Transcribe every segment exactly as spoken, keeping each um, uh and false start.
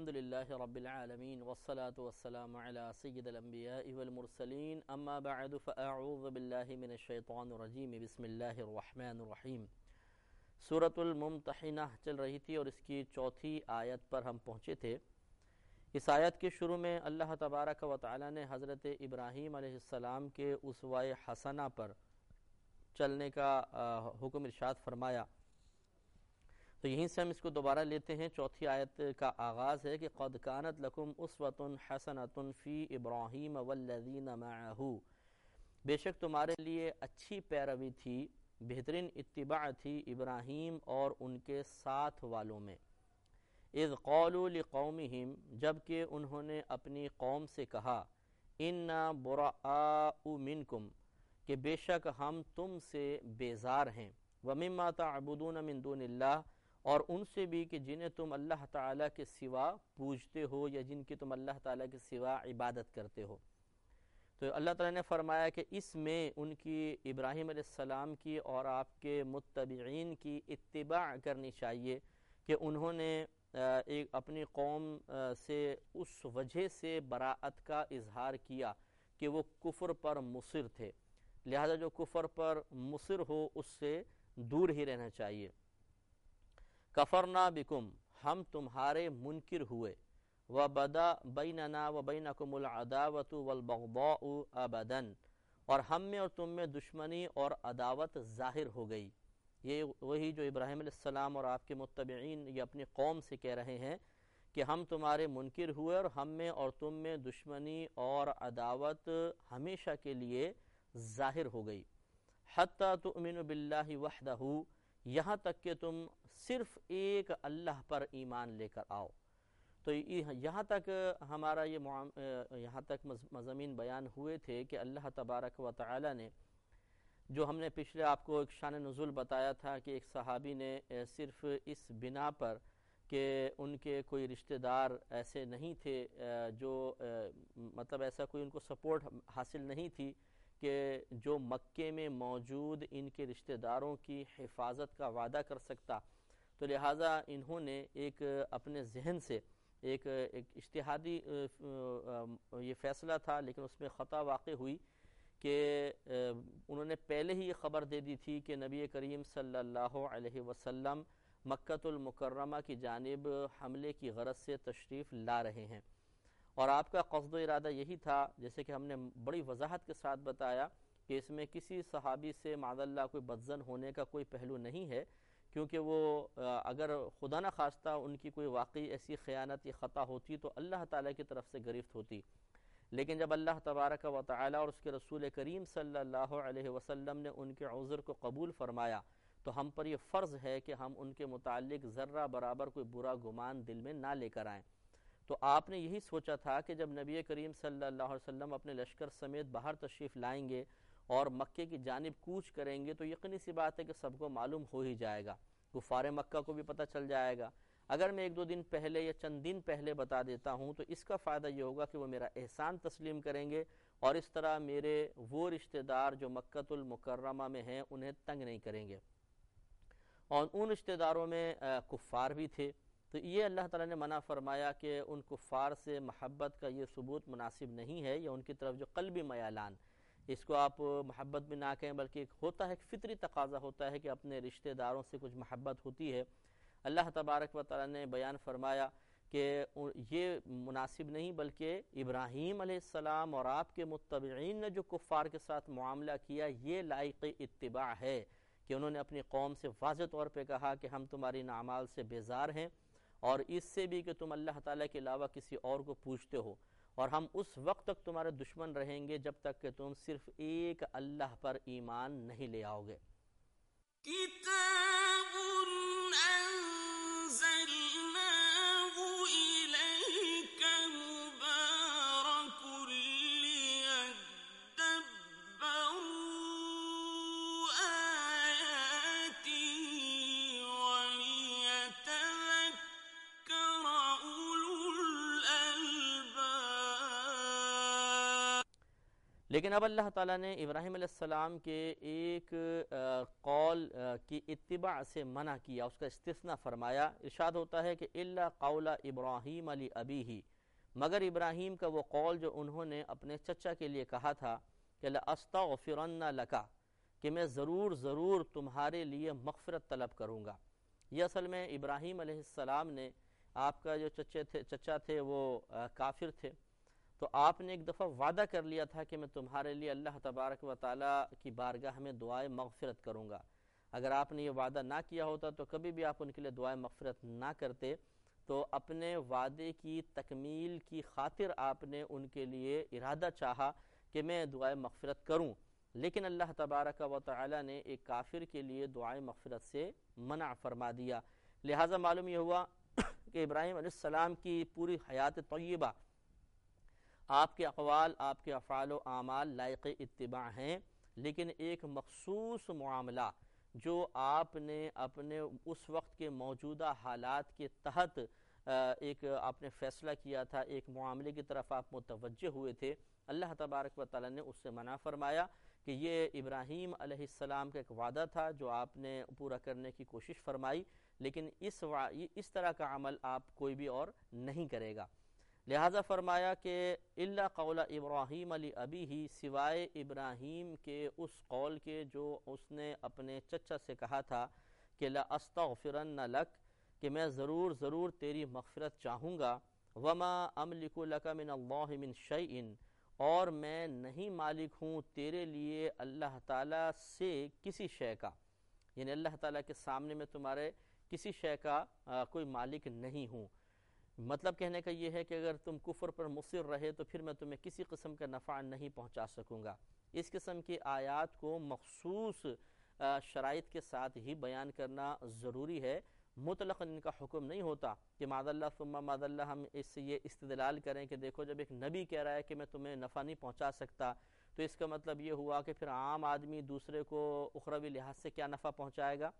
الحمد للہ رب العالمین والصلاة والسلام علی سید الانبیاء والمرسلین اما بعد فاعوذ باللہ من الشیطان الرجیم بسم اللہ الرحمن الرحیم۔ سورۃ الممتحنہ چل رہی تھی اور اس کی چوتھی آیت پر ہم پہنچے تھے۔ اس آیت کے شروع میں اللہ تبارک و تعالی نے حضرت ابراہیم علیہ السلام کے اسوہ حسنہ پر چلنے کا حکم ارشاد فرمایا، تو یہیں سے ہم اس کو دوبارہ لیتے ہیں۔ چوتھی آیت کا آغاز ہے کہ قد کانت لکم اسوۃ حسنۃ فی ابراہیم والذین معہ، بے شک تمہارے لیے اچھی پیروی تھی، بہترین اتباع تھی ابراہیم اور ان کے ساتھ والوں میں۔ اذ قالوا لقومہم، جب کہ انہوں نے اپنی قوم سے کہا، انا براء منکم، کہ بے شک ہم تم سے بیزار ہیں، ومما تعبدون من دون اللہ، اور ان سے بھی کہ جنہیں تم اللہ تعالیٰ کے سوا پوجتے ہو یا جن کی تم اللہ تعالیٰ کے سوا عبادت کرتے ہو۔ تو اللہ تعالیٰ نے فرمایا کہ اس میں ان کی ابراہیم علیہ السلام کی اور آپ کے متبعین کی اتباع کرنی چاہیے کہ انہوں نے ایک اپنی قوم سے اس وجہ سے براءت کا اظہار کیا کہ وہ کفر پر مصر تھے، لہذا جو کفر پر مصر ہو اس سے دور ہی رہنا چاہیے۔ کفرنا بکم، ہم تمہارے منکر ہوئے، وبدا بیننا وبینکم العداوۃ والبغضاء ابدا، اور ہم میں اور تم میں دشمنی اور عداوت ظاہر ہو گئی۔ یہ وہی جو ابراہیم علیہ السلام اور آپ کے متبعین یہ اپنی قوم سے کہہ رہے ہیں کہ ہم تمہارے منکر ہوئے اور ہم میں اور تم میں دشمنی اور عداوت ہمیشہ کے لیے ظاہر ہو گئی۔ حتی تؤمنوا باللہ وحدہ، یہاں تک کہ تم صرف ایک اللہ پر ایمان لے کر آؤ۔ تو یہاں تک ہمارا یہ یہاں تک مضامین بیان ہوئے تھے کہ اللہ تبارک و تعالی نے جو ہم نے پچھلے آپ کو ایک شان نزول بتایا تھا کہ ایک صحابی نے صرف اس بنا پر کہ ان کے کوئی رشتہ دار ایسے نہیں تھے جو مطلب ایسا کوئی ان کو سپورٹ حاصل نہیں تھی کہ جو مکے میں موجود ان کے رشتہ داروں کی حفاظت کا وعدہ کر سکتا، تو لہٰذا انہوں نے ایک اپنے ذہن سے ایک ایک اجتہادی یہ فیصلہ تھا، لیکن اس میں خطا واقع ہوئی کہ انہوں نے پہلے ہی یہ خبر دے دی تھی کہ نبی کریم صلی اللہ علیہ وسلم مکۃ المکرمہ کی جانب حملے کی غرض سے تشریف لا رہے ہیں، اور آپ کا قصد و ارادہ یہی تھا، جیسے کہ ہم نے بڑی وضاحت کے ساتھ بتایا کہ اس میں کسی صحابی سے معاذ اللہ کوئی بدظن ہونے کا کوئی پہلو نہیں ہے، کیونکہ وہ اگر خدا نہ خواستہ ان کی کوئی واقعی ایسی خیانت یا خطا ہوتی تو اللہ تعالیٰ کی طرف سے گرفت ہوتی، لیکن جب اللہ تبارک و تعالیٰ اور اس کے رسول کریم صلی اللہ علیہ وسلم نے ان کے عذر کو قبول فرمایا تو ہم پر یہ فرض ہے کہ ہم ان کے متعلق ذرہ برابر کوئی برا گمان دل میں نہ لے کر آئیں۔ تو آپ نے یہی سوچا تھا کہ جب نبی کریم صلی اللہ علیہ وسلم اپنے لشکر سمیت باہر تشریف لائیں گے اور مکے کی جانب کوچ کریں گے تو یقینی سی بات ہے کہ سب کو معلوم ہو ہی جائے گا، کفار مکہ کو بھی پتہ چل جائے گا۔ اگر میں ایک دو دن پہلے یا چند دن پہلے بتا دیتا ہوں تو اس کا فائدہ یہ ہوگا کہ وہ میرا احسان تسلیم کریں گے اور اس طرح میرے وہ رشتہ دار جو مکۃ المکرمہ میں ہیں انہیں تنگ نہیں کریں گے، اور ان رشتہ داروں میں کفار بھی تھے، تو یہ اللہ تعالیٰ نے منع فرمایا کہ ان کفار سے محبت کا یہ ثبوت مناسب نہیں ہے، یا ان کی طرف جو قلبی میلان، اس کو آپ محبت بھی نہ کہیں بلکہ ایک ہوتا ہے، ایک فطری تقاضا ہوتا ہے کہ اپنے رشتہ داروں سے کچھ محبت ہوتی ہے۔ اللہ تبارک و تعالیٰ نے بیان فرمایا کہ یہ مناسب نہیں، بلکہ ابراہیم علیہ السلام اور آپ کے متبعین نے جو کفار کے ساتھ معاملہ کیا یہ لائق اتباع ہے کہ انہوں نے اپنی قوم سے واضح طور پہ کہا کہ ہم تمہاری ان اعمال سے بیزار ہیں، اور اس سے بھی کہ تم اللہ تعالیٰ کے علاوہ کسی اور کو پوجتے ہو، اور ہم اس وقت تک تمہارے دشمن رہیں گے جب تک کہ تم صرف ایک اللہ پر ایمان نہیں لے آؤ گے۔ کتاب انزلناہ الیک مبارک لیدبروا آیاتہ ولیتذکر اولو الالباب۔ لیکن اب اللہ تعالیٰ نے ابراہیم علیہ السلام کے ایک قول کی اتباع سے منع کیا، اس کا استثناء فرمایا۔ ارشاد ہوتا ہے کہ الا قول ابراہیم علی ابیہ، مگر ابراہیم کا وہ قول جو انہوں نے اپنے چچا کے لیے کہا تھا کہ لأستغفرن لک، کہ میں ضرور ضرور تمہارے لیے مغفرت طلب کروں گا۔ یہ اصل میں ابراہیم علیہ السلام نے، آپ کا جو چچے تھے چچا تھے وہ کافر تھے، تو آپ نے ایک دفعہ وعدہ کر لیا تھا کہ میں تمہارے لیے اللہ تبارک و تعالیٰ کی بارگاہ میں دعائے مغفرت کروں گا۔ اگر آپ نے یہ وعدہ نہ کیا ہوتا تو کبھی بھی آپ ان کے لیے دعائے مغفرت نہ کرتے، تو اپنے وعدے کی تکمیل کی خاطر آپ نے ان کے لیے ارادہ چاہا کہ میں دعائے مغفرت کروں، لیکن اللہ تبارک و تعالیٰ نے ایک کافر کے لیے دعائے مغفرت سے منع فرما دیا۔ لہٰذا معلوم یہ ہوا کہ ابراہیم علیہ السلام کی پوری حیات طیبہ، آپ کے اقوال، آپ کے افعال و اعمال لائق اتباع ہیں، لیکن ایک مخصوص معاملہ جو آپ نے اپنے اس وقت کے موجودہ حالات کے تحت ایک آپ نے فیصلہ کیا تھا، ایک معاملے کی طرف آپ متوجہ ہوئے تھے، اللہ تبارک و تعالیٰ نے اس سے منع فرمایا کہ یہ ابراہیم علیہ السلام کا ایک وعدہ تھا جو آپ نے پورا کرنے کی کوشش فرمائی، لیکن اس وا... اس طرح کا عمل آپ کوئی بھی اور نہیں کرے گا۔ لہٰذا فرمایا کہ الا قول ابراہیم علی ابیہ، سوائے ابراہیم کے اس قول کے جو اس نے اپنے چچا سے کہا تھا کہ لأستغفرن لک، کہ میں ضرور ضرور تیری مغفرت چاہوں گا، وما املک لک من اللہ من شیء، اور میں نہیں مالک ہوں تیرے لیے اللہ تعالیٰ سے کسی شے کا، یعنی اللہ تعالیٰ کے سامنے میں تمہارے کسی شے کا آ, کوئی مالک نہیں ہوں۔ مطلب کہنے کا یہ ہے کہ اگر تم کفر پر مصر رہے تو پھر میں تمہیں کسی قسم کا نفع نہیں پہنچا سکوں گا۔ اس قسم کی آیات کو مخصوص شرائط کے ساتھ ہی بیان کرنا ضروری ہے، مطلق ان کا حکم نہیں ہوتا کہ معاذ اللہ ثم معاذ اللہ ہم اس سے یہ استدلال کریں کہ دیکھو جب ایک نبی کہہ رہا ہے کہ میں تمہیں نفع نہیں پہنچا سکتا تو اس کا مطلب یہ ہوا کہ پھر عام آدمی دوسرے کو اخروی لحاظ سے کیا نفع پہنچائے گا۔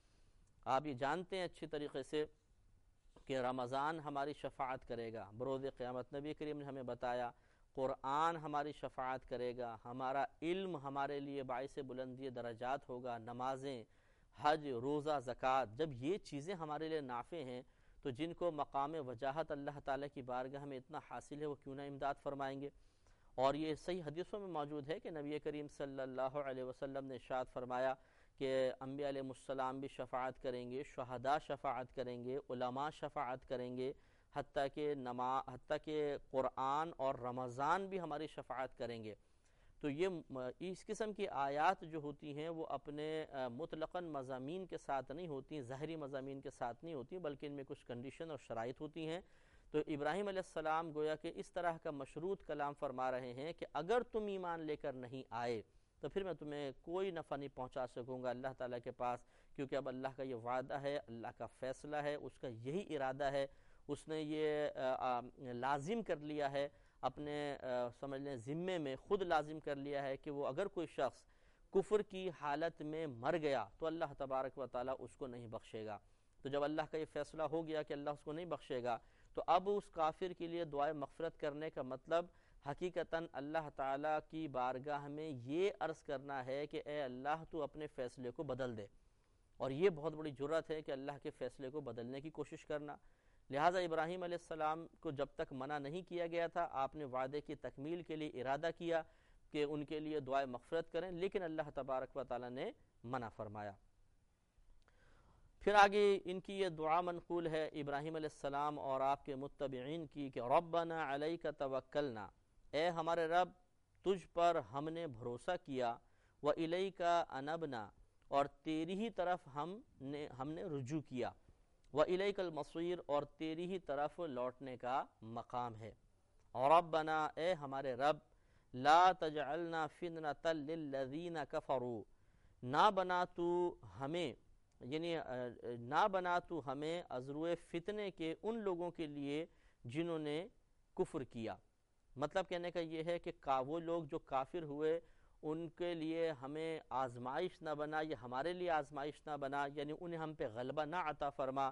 آپ یہ جانتے ہیں اچھی طریقے سے کہ رمضان ہماری شفاعت کرے گا، بروز قیامت نبی کریم نے ہمیں بتایا، قرآن ہماری شفاعت کرے گا، ہمارا علم ہمارے لیے باعث بلندی درجات ہوگا، نمازیں، حج، روزہ، زکوٰۃ، جب یہ چیزیں ہمارے لیے نافع ہیں تو جن کو مقام وجاہت اللہ تعالیٰ کی بارگاہ میں اتنا حاصل ہے وہ کیوں نہ امداد فرمائیں گے۔ اور یہ صحیح حدیثوں میں موجود ہے کہ نبی کریم صلی اللہ علیہ وسلم نے ارشاد فرمایا کہ انبیاء علیہ السلام بھی شفاعت کریں گے، شہداء شفاعت کریں گے، علماء شفاعت کریں گے، حتیٰ کہ نما حتیٰ کہ قرآن اور رمضان بھی ہماری شفاعت کریں گے۔ تو یہ اس قسم کی آیات جو ہوتی ہیں وہ اپنے مطلقاً مضامین کے ساتھ نہیں ہوتی، ظاہری مضامین کے ساتھ نہیں ہوتی، بلکہ ان میں کچھ کنڈیشن اور شرائط ہوتی ہیں۔ تو ابراہیم علیہ السلام گویا کہ اس طرح کا مشروط کلام فرما رہے ہیں کہ اگر تم ایمان لے کر نہیں آئے تو پھر میں تمہیں کوئی نفع نہیں پہنچا سکوں گا اللہ تعالیٰ کے پاس، کیونکہ اب اللہ کا یہ وعدہ ہے، اللہ کا فیصلہ ہے، اس کا یہی ارادہ ہے، اس نے یہ لازم کر لیا ہے اپنے سمجھ لیں ذمے میں، خود لازم کر لیا ہے کہ وہ اگر کوئی شخص کفر کی حالت میں مر گیا تو اللہ تبارک و تعالیٰ اس کو نہیں بخشے گا۔ تو جب اللہ کا یہ فیصلہ ہو گیا کہ اللہ اس کو نہیں بخشے گا تو اب اس کافر کے لیے دعائے مغفرت کرنے کا مطلب حقیقتاً اللہ تعالیٰ کی بارگاہ میں یہ عرض کرنا ہے کہ اے اللہ تو اپنے فیصلے کو بدل دے، اور یہ بہت بڑی جرأت ہے کہ اللہ کے فیصلے کو بدلنے کی کوشش کرنا۔ لہٰذا ابراہیم علیہ السلام کو جب تک منع نہیں کیا گیا تھا، آپ نے وعدے کی تکمیل کے لیے ارادہ کیا کہ ان کے لیے دعائے مغفرت کریں، لیکن اللہ تبارک و تعالیٰ نے منع فرمایا۔ پھر آگے ان کی یہ دعا منقول ہے ابراہیم علیہ السلام اور آپ کے متبعین کی کہ ربنا علیک توکلنا، اے ہمارے رب تجھ پر ہم نے بھروسہ کیا، وإلیک انبنا، اور تیری ہی طرف ہم نے ہم نے رجوع کیا، وإلیک المصیر، اور تیری ہی طرف لوٹنے کا مقام ہے۔ ربنا، اے ہمارے رب، لا تجعلنا فتنۃ للذین کفروا، نہ بنا تو ہمیں یعنی نہ بنا تو ہمیں ازروئے فتنے کے ان لوگوں کے لیے جنہوں نے کفر کیا۔ مطلب کہنے کا یہ ہے کہ وہ لوگ جو کافر ہوئے ان کے لیے ہمیں آزمائش نہ بنا، یا ہمارے لیے آزمائش نہ بنا، یعنی انہیں ہم پہ غلبہ نہ عطا فرما،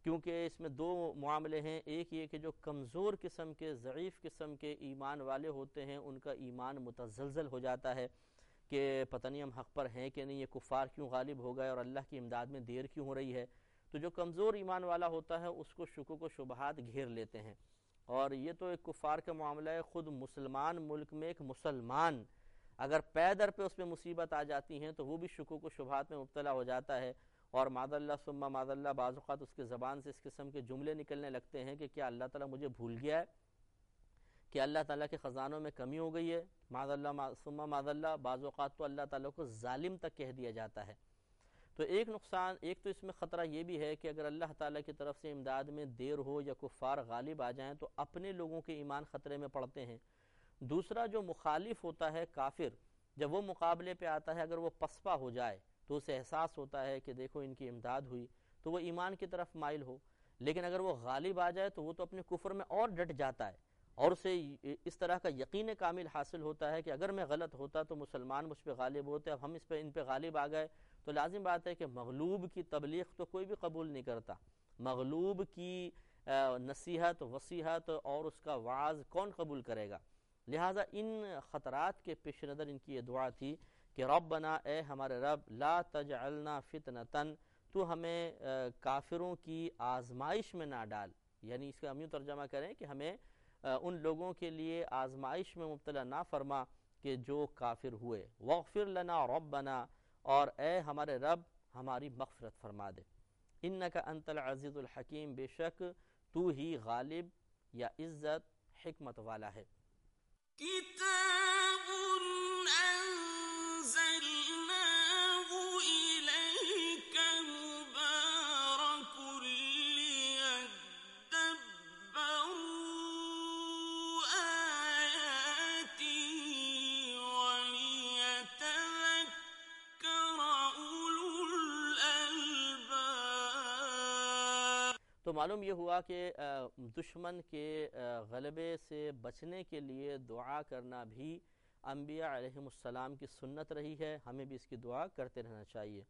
کیونکہ اس میں دو معاملے ہیں، ایک یہ کہ جو کمزور قسم کے ضعیف قسم کے ایمان والے ہوتے ہیں ان کا ایمان متزلزل ہو جاتا ہے کہ پتہ نہیں ہم حق پر ہیں کہ نہیں، یہ کفار کیوں غالب ہو گئے اور اللہ کی امداد میں دیر کیوں ہو رہی ہے۔ تو جو کمزور ایمان والا ہوتا ہے اس کو شکوک و شبہات گھیر لیتے ہیں، اور یہ تو ایک کفار کا معاملہ ہے۔ خود مسلمان ملک میں ایک مسلمان اگر پے در پہ اس میں مصیبت آ جاتی ہیں تو وہ بھی شکوک و شبہات میں مبتلا ہو جاتا ہے، اور معاذ اللہ ثم معاذ اللہ بعض اوقات اس کے زبان سے اس قسم کے جملے نکلنے لگتے ہیں کہ کیا اللہ تعالیٰ مجھے بھول گیا ہے، کہ اللہ تعالیٰ کے خزانوں میں کمی ہو گئی ہے، معاذ اللہ ثم معاذ اللہ بعض اوقات تو اللہ تعالیٰ کو ظالم تک کہہ دیا جاتا ہے۔ تو ایک نقصان، ایک تو اس میں خطرہ یہ بھی ہے کہ اگر اللہ تعالیٰ کی طرف سے امداد میں دیر ہو یا کفار غالب آ جائیں تو اپنے لوگوں کے ایمان خطرے میں پڑتے ہیں۔ دوسرا، جو مخالف ہوتا ہے کافر، جب وہ مقابلے پہ آتا ہے اگر وہ پسپا ہو جائے تو اسے احساس ہوتا ہے کہ دیکھو ان کی امداد ہوئی تو وہ ایمان کی طرف مائل ہو، لیکن اگر وہ غالب آ جائے تو وہ تو اپنے کفر میں اور ڈٹ جاتا ہے، اور اسے اس طرح کا یقین کامل حاصل ہوتا ہے کہ اگر میں غلط ہوتا تو مسلمان مجھ پہ غالب ہوتے، اب ہم اس پہ ان پہ غالب آ گئے تو لازم بات ہے کہ مغلوب کی تبلیغ تو کوئی بھی قبول نہیں کرتا، مغلوب کی نصیحت وصیحت اور اس کا وعظ کون قبول کرے گا۔ لہٰذا ان خطرات کے پیش نظر ان کی یہ دعا تھی کہ ربنا، اے ہمارے رب، لا تجعلنا فتنتن، تو ہمیں کافروں کی آزمائش میں نہ ڈال، یعنی اس کا ہم یوں ترجمہ کریں کہ ہمیں ان لوگوں کے لیے آزمائش میں مبتلا نہ فرما کہ جو کافر ہوئے، واغفر لنا ربنا، اور اے ہمارے رب ہماری مغفرت فرما دے، انک انت العزیز الحکیم، بے شک تو ہی غالب یا عزت حکمت والا ہے۔ کتاب انزلناه الیک مبارک لیدبروا آیاته ولیتذکر اولو الالباب۔ تو معلوم یہ ہوا کہ دشمن کے غلبے سے بچنے کے لیے دعا کرنا بھی انبیاء علیہم السلام کی سنت رہی ہے، ہمیں بھی اس کی دعا کرتے رہنا چاہیے۔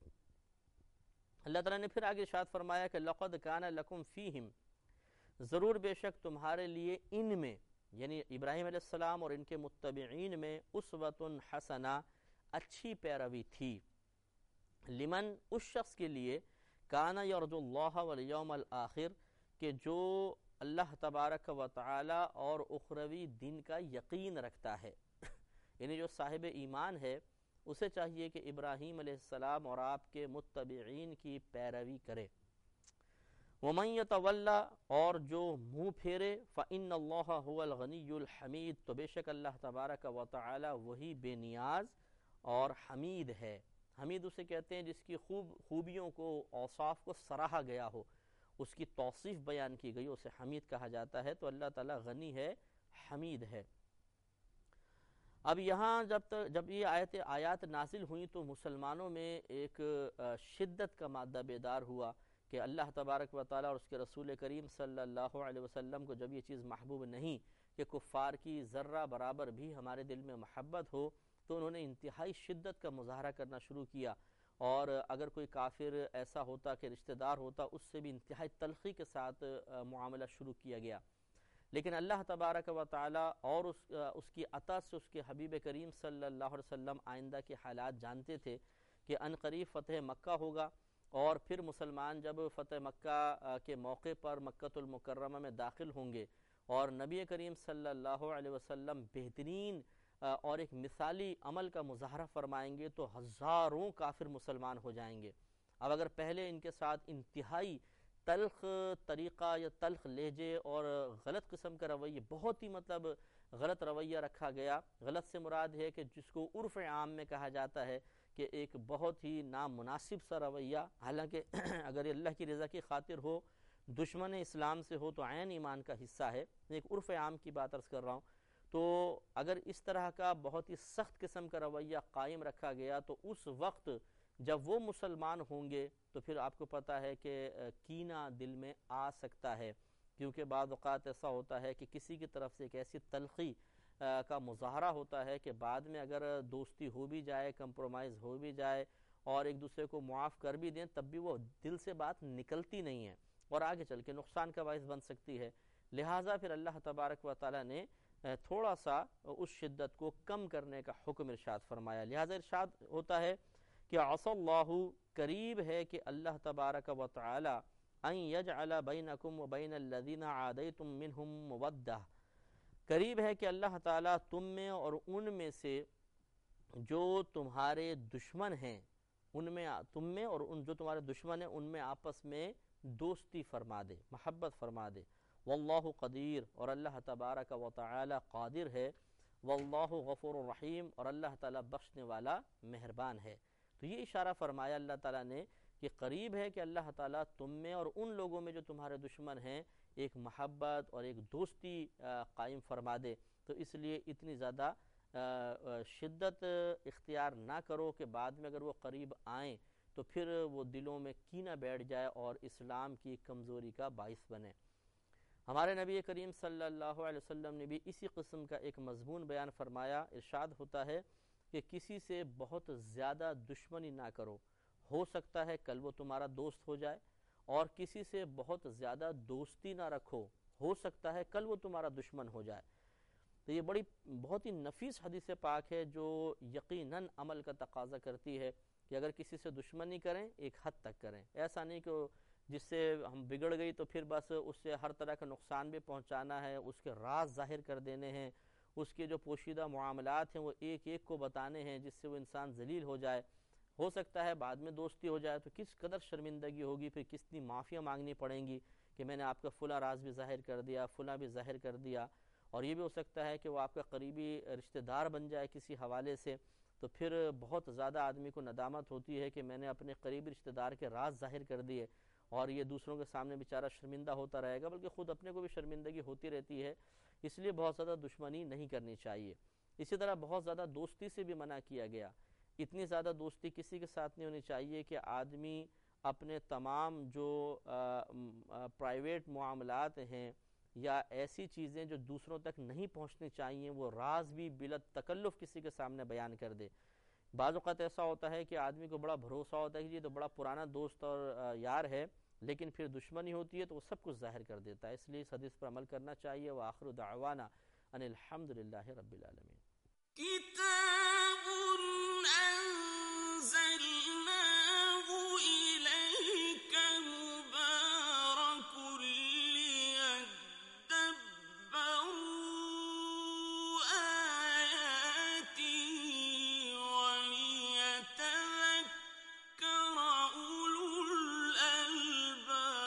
اللہ تعالیٰ نے پھر آگے ارشاد فرمایا کہ لَقَدْ كَانَ لَكُمْ فِيهِمْ، ضرور بے شک تمہارے لیے ان میں، یعنی ابراہیم علیہ السلام اور ان کے متبعین میں، اسوۃ حسنہ، اچھی پیروی تھی، لمن، اس شخص کے لیے، کانا یرجو اللہ والیوم الآخر، کہ جو اللہ تبارک و تعالی اور اخروی دن کا یقین رکھتا ہے یعنی جو صاحب ایمان ہے اسے چاہیے کہ ابراہیم علیہ السلام اور آپ کے متبعین کی پیروی کرے۔ وَمَن يَتَوَلَّ، اور جو منہ پھیرے، فَإِنَّ اللَّهَ هُوَ الْغَنِيُّ الْحَمِيدُ، تو بے شک اللہ تبارک و تعالی وہی بے نیاز اور حمید ہے۔ حمید اسے کہتے ہیں جس کی خوب خوبیوں کو، اوصاف کو سراہا گیا ہو، اس کی توصیف بیان کی گئی، اسے حمید کہا جاتا ہے۔ تو اللہ تعالیٰ غنی ہے، حمید ہے۔ اب یہاں جب تک جب یہ آیت آیات نازل ہوئیں تو مسلمانوں میں ایک شدت کا مادہ بیدار ہوا کہ اللہ تبارک و تعالیٰ اور اس کے رسول کریم صلی اللہ علیہ وسلم کو جب یہ چیز محبوب نہیں کہ کفار کی ذرہ برابر بھی ہمارے دل میں محبت ہو، تو انہوں نے انتہائی شدت کا مظاہرہ کرنا شروع کیا، اور اگر کوئی کافر ایسا ہوتا کہ رشتہ دار ہوتا اس سے بھی انتہائی تلخی کے ساتھ معاملہ شروع کیا گیا۔ لیکن اللہ تبارک و تعالی اور اس اس کی عطا سے اس کے حبیب کریم صلی اللہ علیہ وسلم آئندہ کے حالات جانتے تھے کہ ان قریب فتح مکہ ہوگا، اور پھر مسلمان جب فتح مکہ کے موقع پر مکۃ المکرمہ میں داخل ہوں گے اور نبی کریم صلی اللہ علیہ وسلم بہترین اور ایک مثالی عمل کا مظاہرہ فرمائیں گے تو ہزاروں کافر مسلمان ہو جائیں گے۔ اب اگر پہلے ان کے ساتھ انتہائی تلخ طریقہ یا تلخ لہجے اور غلط قسم کا رویہ، بہت ہی مطلب غلط رویہ رکھا گیا، غلط سے مراد ہے کہ جس کو عرف عام میں کہا جاتا ہے کہ ایک بہت ہی نامناسب سا رویہ، حالانکہ اگر یہ اللہ کی رضا کی خاطر ہو، دشمن اسلام سے ہو تو عین ایمان کا حصہ ہے، ایک عرف عام کی بات عرض کر رہا ہوں۔ تو اگر اس طرح کا بہت ہی سخت قسم کا رویہ قائم رکھا گیا تو اس وقت جب وہ مسلمان ہوں گے تو پھر آپ کو پتہ ہے کہ کینہ دل میں آ سکتا ہے، کیونکہ بعض اوقات ایسا ہوتا ہے کہ کسی کی طرف سے ایک ایسی تلخی کا مظاہرہ ہوتا ہے کہ بعد میں اگر دوستی ہو بھی جائے، کمپرومائز ہو بھی جائے اور ایک دوسرے کو معاف کر بھی دیں، تب بھی وہ دل سے بات نکلتی نہیں ہے، اور آگے چل کے نقصان کا باعث بن سکتی ہے. لہٰذا پھر اللہ تبارک و تعالیٰ نے تھوڑا سا اس شدت کو کم کرنے کا حکم ارشاد فرمایا. لہٰذا ارشاد ہوتا ہے کہ عصی اللہ، قریب ہے کہ اللہ تبارک و تعالی ان یجعل بینکم و بین الذین عادیتم منہم مودہ، قریب ہے کہ اللہ تعالیٰ تم میں اور ان میں سے جو تمہارے دشمن ہیں، ان میں تم میں اور ان جو تمہارے دشمن ہیں ان میں آپس میں دوستی فرما دے، محبت فرما دے. واللہ قدیر، اور اللہ تبارک و تعالی قادر ہے. واللہ غفور الرحیم، اور اللہ تعالیٰ بخشنے والا مہربان ہے. تو یہ اشارہ فرمایا اللہ تعالیٰ نے کہ قریب ہے کہ اللہ تعالیٰ تم میں اور ان لوگوں میں جو تمہارے دشمن ہیں ایک محبت اور ایک دوستی قائم فرما دے. تو اس لیے اتنی زیادہ شدت اختیار نہ کرو کہ بعد میں اگر وہ قریب آئیں تو پھر وہ دلوں میں کینہ بیٹھ جائے اور اسلام کی کمزوری کا باعث بنے. ہمارے نبی کریم صلی اللہ علیہ وسلم نے بھی اسی قسم کا ایک مضمون بیان فرمایا. ارشاد ہوتا ہے کہ کسی سے بہت زیادہ دشمنی نہ کرو، ہو سکتا ہے کل وہ تمہارا دوست ہو جائے، اور کسی سے بہت زیادہ دوستی نہ رکھو، ہو سکتا ہے کل وہ تمہارا دشمن ہو جائے. تو یہ بڑی بہت ہی نفیس حدیث پاک ہے جو یقیناً عمل کا تقاضا کرتی ہے کہ اگر کسی سے دشمنی کریں ایک حد تک کریں. ایسا نہیں کہ جس سے ہم بگڑ گئی تو پھر بس اس سے ہر طرح کا نقصان بھی پہنچانا ہے، اس کے راز ظاہر کر دینے ہیں، اس کے جو پوشیدہ معاملات ہیں وہ ایک ایک کو بتانے ہیں جس سے وہ انسان ذلیل ہو جائے. ہو سکتا ہے بعد میں دوستی ہو جائے تو کس قدر شرمندگی ہوگی، پھر کتنی معافیاں مانگنی پڑیں گی کہ میں نے آپ کا فلاں راز بھی ظاہر کر دیا، فلاں بھی ظاہر کر دیا. اور یہ بھی ہو سکتا ہے کہ وہ آپ کا قریبی رشتہ دار بن جائے کسی حوالے سے، تو پھر بہت زیادہ آدمی کو ندامت ہوتی ہے کہ میں نے اپنے قریبی رشتہ دار کے راز ظاہر کر دیے، اور یہ دوسروں کے سامنے بیچارہ شرمندہ ہوتا رہے گا، بلکہ خود اپنے کو بھی شرمندگی ہوتی رہتی ہے. اس لیے بہت زیادہ دشمنی نہیں کرنی چاہیے. اسی طرح بہت زیادہ دوستی سے بھی منع کیا گیا. اتنی زیادہ دوستی کسی کے ساتھ نہیں ہونی چاہیے کہ آدمی اپنے تمام جو پرائیویٹ معاملات ہیں یا ایسی چیزیں جو دوسروں تک نہیں پہنچنی چاہیے وہ راز بھی بلا تکلف کسی کے سامنے بیان کر دے. بعض اوقات ایسا ہوتا ہے کہ آدمی کو بڑا بھروسہ ہوتا ہے کہ یہ تو بڑا پرانا دوست اور یار ہے، لیکن پھر دشمنی ہوتی ہے تو وہ سب کچھ ظاہر کر دیتا ہے. اس لیے اس حدیث پر عمل کرنا چاہیے. وآخر دعوانا ان الحمد للہ رب العالمین.